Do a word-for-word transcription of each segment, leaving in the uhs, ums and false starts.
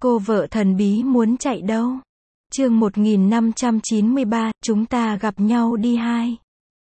Cô vợ thần bí muốn chạy đâu? Chương một nghìn năm trăm chín mươi ba, chúng ta gặp nhau đi hai.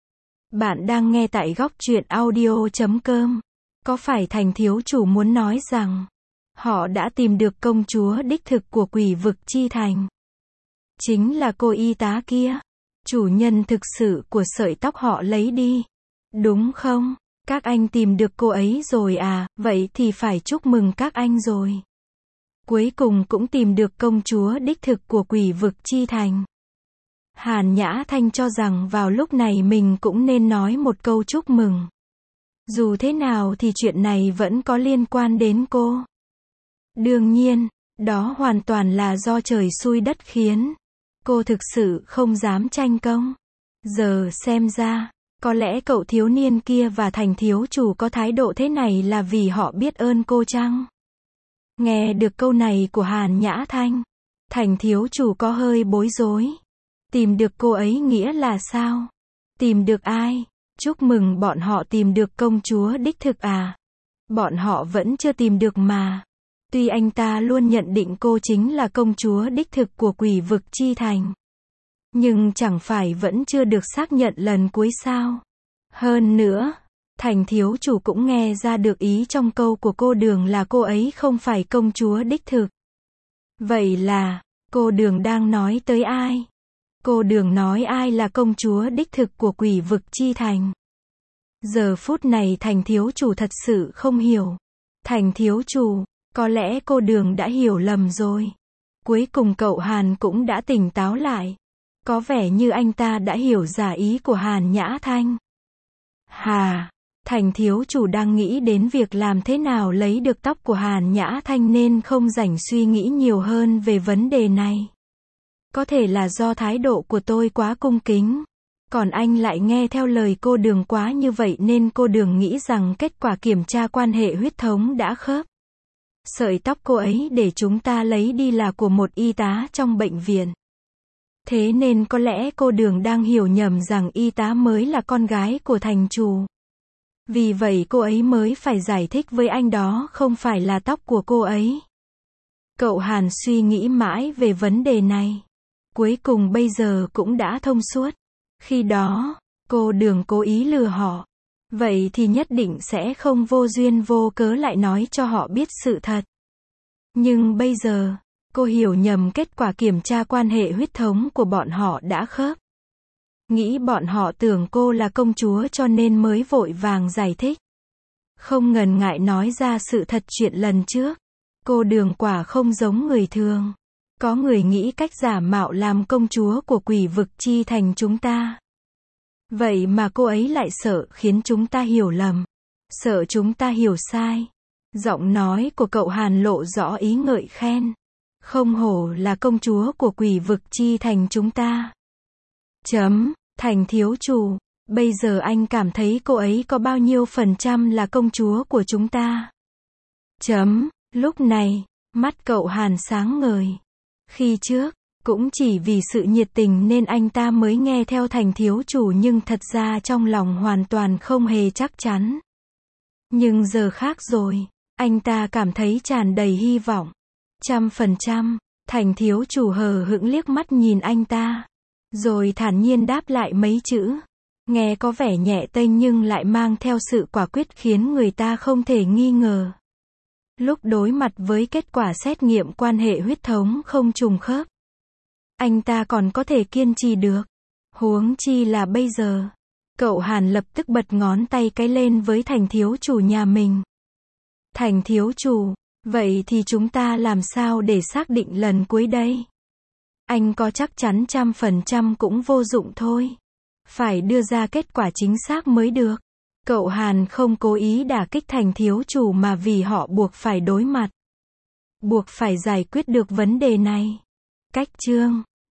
Bạn đang nghe tại góc truyện audio chấm com. Có phải Thành thiếu chủ muốn nói rằng họ đã tìm được công chúa đích thực của Quỷ vực chi thành? Chính là cô y tá kia, chủ nhân thực sự của sợi tóc họ lấy đi, đúng không? Các anh tìm được cô ấy rồi à, vậy thì phải chúc mừng các anh rồi. Cuối cùng cũng tìm được công chúa đích thực của Quỷ vực chi thành. Hàn Nhã Thanh cho rằng vào lúc này mình cũng nên nói một câu chúc mừng. Dù thế nào thì chuyện này vẫn có liên quan đến cô. Đương nhiên, đó hoàn toàn là do trời xui đất khiến. Cô thực sự không dám tranh công. Giờ xem ra, có lẽ cậu thiếu niên kia và Thành thiếu chủ có thái độ thế này là vì họ biết ơn cô chăng? Nghe được câu này của Hàn Nhã Thanh, Thành thiếu chủ có hơi bối rối. Tìm được cô ấy nghĩa là sao? Tìm được ai? Chúc mừng bọn họ tìm được công chúa đích thực à? Bọn họ vẫn chưa tìm được mà. Tuy anh ta luôn nhận định cô chính là công chúa đích thực của Quỷ vực chi thành, nhưng chẳng phải vẫn chưa được xác nhận lần cuối sao? Hơn nữa, Thành thiếu chủ cũng nghe ra được ý trong câu của cô Đường là cô ấy không phải công chúa đích thực. Vậy là, cô Đường đang nói tới ai? Cô Đường nói ai là công chúa đích thực của Quỷ vực chi thành? Giờ phút này Thành thiếu chủ thật sự không hiểu. Thành thiếu chủ, có lẽ cô Đường đã hiểu lầm rồi. Cuối cùng cậu Hàn cũng đã tỉnh táo lại. Có vẻ như anh ta đã hiểu giả ý của Hàn Nhã Thanh. Hà, Thành thiếu chủ đang nghĩ đến việc làm thế nào lấy được tóc của Hàn Nhã Thanh nên không rảnh suy nghĩ nhiều hơn về vấn đề này. Có thể là do thái độ của tôi quá cung kính, còn anh lại nghe theo lời cô Đường quá như vậy nên cô Đường nghĩ rằng kết quả kiểm tra quan hệ huyết thống đã khớp. Sợi tóc cô ấy để chúng ta lấy đi là của một y tá trong bệnh viện. Thế nên có lẽ cô Đường đang hiểu nhầm rằng y tá mới là con gái của thành chủ. Vì vậy cô ấy mới phải giải thích với anh đó không phải là tóc của cô ấy. Cậu Hàn suy nghĩ mãi về vấn đề này. Cuối cùng bây giờ cũng đã thông suốt. Khi đó, cô Đường cố ý lừa họ. Vậy thì nhất định sẽ không vô duyên vô cớ lại nói cho họ biết sự thật. Nhưng bây giờ, cô hiểu nhầm kết quả kiểm tra quan hệ huyết thống của bọn họ đã khớp. Nghĩ bọn họ tưởng cô là công chúa cho nên mới vội vàng giải thích. Không ngần ngại nói ra sự thật chuyện lần trước. Cô Đường quả không giống người thường. Có người nghĩ cách giả mạo làm công chúa của Quỷ vực chi thành chúng ta. Vậy mà cô ấy lại sợ khiến chúng ta hiểu lầm. Sợ chúng ta hiểu sai. Giọng nói của cậu Hàn lộ rõ ý ngợi khen. Không hổ là công chúa của Quỷ vực chi thành chúng ta. Chấm, Thành thiếu chủ, bây giờ anh cảm thấy cô ấy có bao nhiêu phần trăm là công chúa của chúng ta? Chấm, lúc này, mắt cậu Hàn sáng ngời. Khi trước, cũng chỉ vì sự nhiệt tình nên anh ta mới nghe theo Thành thiếu chủ nhưng thật ra trong lòng hoàn toàn không hề chắc chắn. Nhưng giờ khác rồi, anh ta cảm thấy tràn đầy hy vọng. Trăm phần trăm, Thành thiếu chủ hờ hững liếc mắt nhìn anh ta. Rồi thản nhiên đáp lại mấy chữ. Nghe có vẻ nhẹ tênh nhưng lại mang theo sự quả quyết khiến người ta không thể nghi ngờ. Lúc đối mặt với kết quả xét nghiệm quan hệ huyết thống không trùng khớp, anh ta còn có thể kiên trì được. Huống chi là bây giờ. Cậu Hàn lập tức bật ngón tay cái lên với Thành thiếu chủ nhà mình. Thành thiếu chủ, vậy thì chúng ta làm sao để xác định lần cuối đây? Anh có chắc chắn trăm phần trăm cũng vô dụng thôi. Phải đưa ra kết quả chính xác mới được. Cậu Hàn không cố ý đả kích Thành thiếu chủ mà vì họ buộc phải đối mặt. Buộc phải giải quyết được vấn đề này. Cách chương